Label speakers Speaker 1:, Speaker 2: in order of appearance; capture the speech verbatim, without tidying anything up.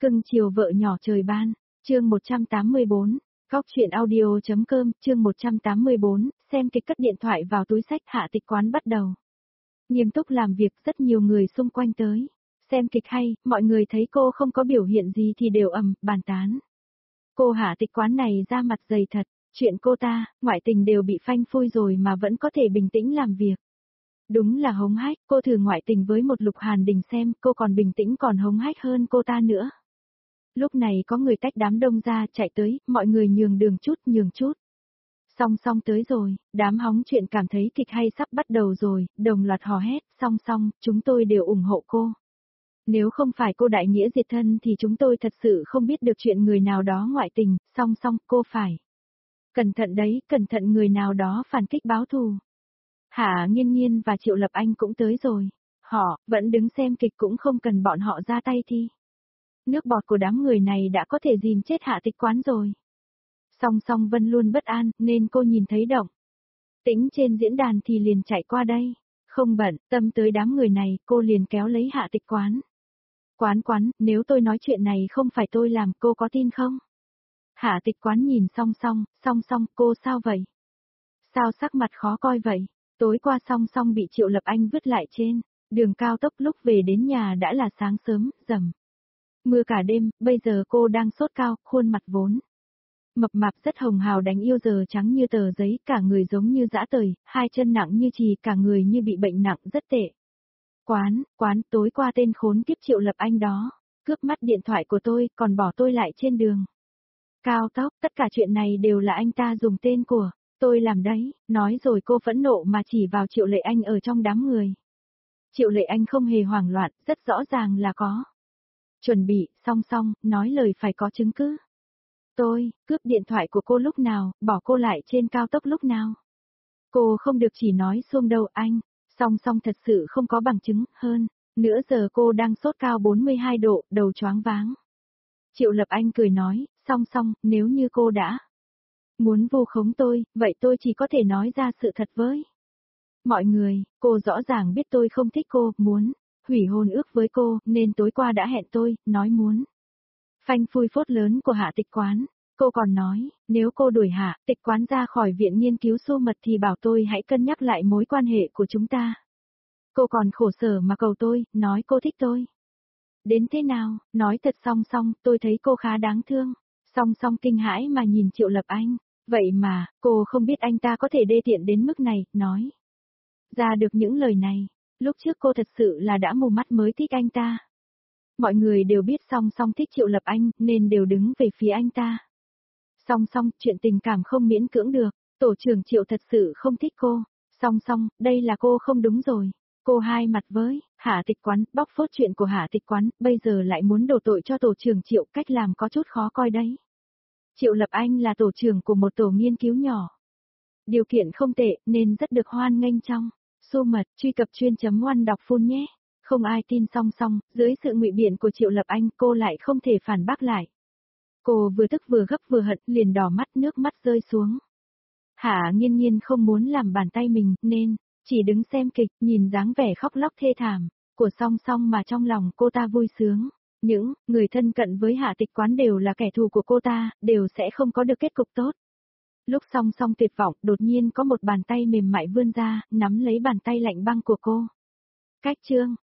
Speaker 1: Cưng chiều vợ nhỏ trời ban, chương một trăm tám mươi bốn, Cóc truyện audio.com, chương một trăm tám mươi bốn, xem kịch cất điện thoại vào túi xách Hạ Tịch Quán bắt đầu. Nghiêm túc làm việc, rất nhiều người xung quanh tới. Xem kịch hay, mọi người thấy cô không có biểu hiện gì thì đều ầm, bàn tán. Cô Hạ Tịch Quán này ra mặt dày thật, chuyện cô ta, ngoại tình đều bị phanh phui rồi mà vẫn có thể bình tĩnh làm việc. Đúng là hống hách, cô thử ngoại tình với một Lục Hàn Đình xem, cô còn bình tĩnh còn hống hách hơn cô ta nữa. Lúc này có người tách đám đông ra chạy tới, mọi người nhường đường chút nhường chút. Song song tới rồi, đám hóng chuyện cảm thấy kịch hay sắp bắt đầu rồi, đồng loạt hò hét, song song, chúng tôi đều ủng hộ cô. Nếu không phải cô đại nghĩa diệt thân thì chúng tôi thật sự không biết được chuyện người nào đó ngoại tình, song song, cô phải. Cẩn thận đấy, cẩn thận người nào đó phản kích báo thù. Hạ Nghiên Nghiên và Triệu Lập Anh cũng tới rồi. Họ, vẫn đứng xem kịch cũng không cần bọn họ ra tay thi. Nước bọt của đám người này đã có thể dìm chết Hạ Tịch Quán rồi. Song song Vân luôn bất an, nên cô nhìn thấy động tĩnh trên diễn đàn thì liền chạy qua đây. Không bận, tâm tới đám người này, cô liền kéo lấy Hạ Tịch Quán. Quán quán, nếu tôi nói chuyện này không phải tôi làm, cô có tin không? Hạ Tịch Quán nhìn song song, song song, cô sao vậy? Sao sắc mặt khó coi vậy? Tối qua song song bị Triệu Lập Anh vứt lại trên đường cao tốc, lúc về đến nhà đã là sáng sớm, rầm. Mưa cả đêm, bây giờ cô đang sốt cao, khuôn mặt vốn mập mạp rất hồng hào đánh yêu giờ trắng như tờ giấy, cả người giống như dã tời, hai chân nặng như chì, cả người như bị bệnh nặng rất tệ. Quán, quán, tối qua tên khốn kiếp Triệu Lập Anh đó, cướp mất điện thoại của tôi, còn bỏ tôi lại trên đường cao tốc, tất cả chuyện này đều là anh ta dùng tên của tôi làm đấy, nói rồi cô phẫn nộ mà chỉ vào Triệu Lệ Anh ở trong đám người. Triệu Lệ Anh không hề hoảng loạn, rất rõ ràng là có chuẩn bị, song song, nói lời phải có chứng cứ. Tôi, cướp điện thoại của cô lúc nào, bỏ cô lại trên cao tốc lúc nào. Cô không được chỉ nói xuông đâu anh, song song thật sự không có bằng chứng, hơn nữa giờ cô đang sốt cao bốn mươi hai độ, đầu choáng váng. Triệu Lập Anh cười nói, song song, nếu như cô đã muốn vu khống tôi, vậy tôi chỉ có thể nói ra sự thật với mọi người, cô rõ ràng biết tôi không thích cô, muốn hủy hôn ước với cô, nên tối qua đã hẹn tôi, nói muốn phanh phui phốt lớn của Hạ Tịch Quán. Cô còn nói, nếu cô đuổi Hạ Tịch Quán ra khỏi viện nghiên cứu xô mật thì bảo tôi hãy cân nhắc lại mối quan hệ của chúng ta. Cô còn khổ sở mà cầu tôi, nói cô thích tôi. Đến thế nào, nói thật song song, tôi thấy cô khá đáng thương. Song song kinh hãi mà nhìn Triệu Lập Anh, vậy mà, cô không biết anh ta có thể đê tiện đến mức này, nói ra được những lời này. Lúc trước cô thật sự là đã mù mắt mới thích anh ta. Mọi người đều biết song song thích Triệu Lập Anh, nên đều đứng về phía anh ta. Song song, chuyện tình cảm không miễn cưỡng được, tổ trưởng Triệu thật sự không thích cô. Song song, đây là cô không đúng rồi. Cô hai mặt với Hạ Tịch Quán, bóc phốt chuyện của Hạ Tịch Quán, bây giờ lại muốn đổ tội cho tổ trưởng Triệu, cách làm có chút khó coi đấy. Triệu Lập Anh là tổ trưởng của một tổ nghiên cứu nhỏ. Điều kiện không tệ, nên rất được hoan nghênh trong xô mật, truy cập chuyên chấm oan đọc phun nhé. Không ai tin song song, dưới sự ngụy biện của Triệu Lập Anh, cô lại không thể phản bác lại. Cô vừa tức vừa gấp vừa hận, liền đỏ mắt, nước mắt rơi xuống. Hạ Nghiên Nghiên không muốn làm bàn tay mình, nên chỉ đứng xem kịch, nhìn dáng vẻ khóc lóc thê thảm của song song mà trong lòng cô ta vui sướng. Những người thân cận với Hạ Tịch Quán đều là kẻ thù của cô ta, đều sẽ không có được kết cục tốt. Lúc song song tuyệt vọng, đột nhiên có một bàn tay mềm mại vươn ra, nắm lấy bàn tay lạnh băng của cô. Cách chương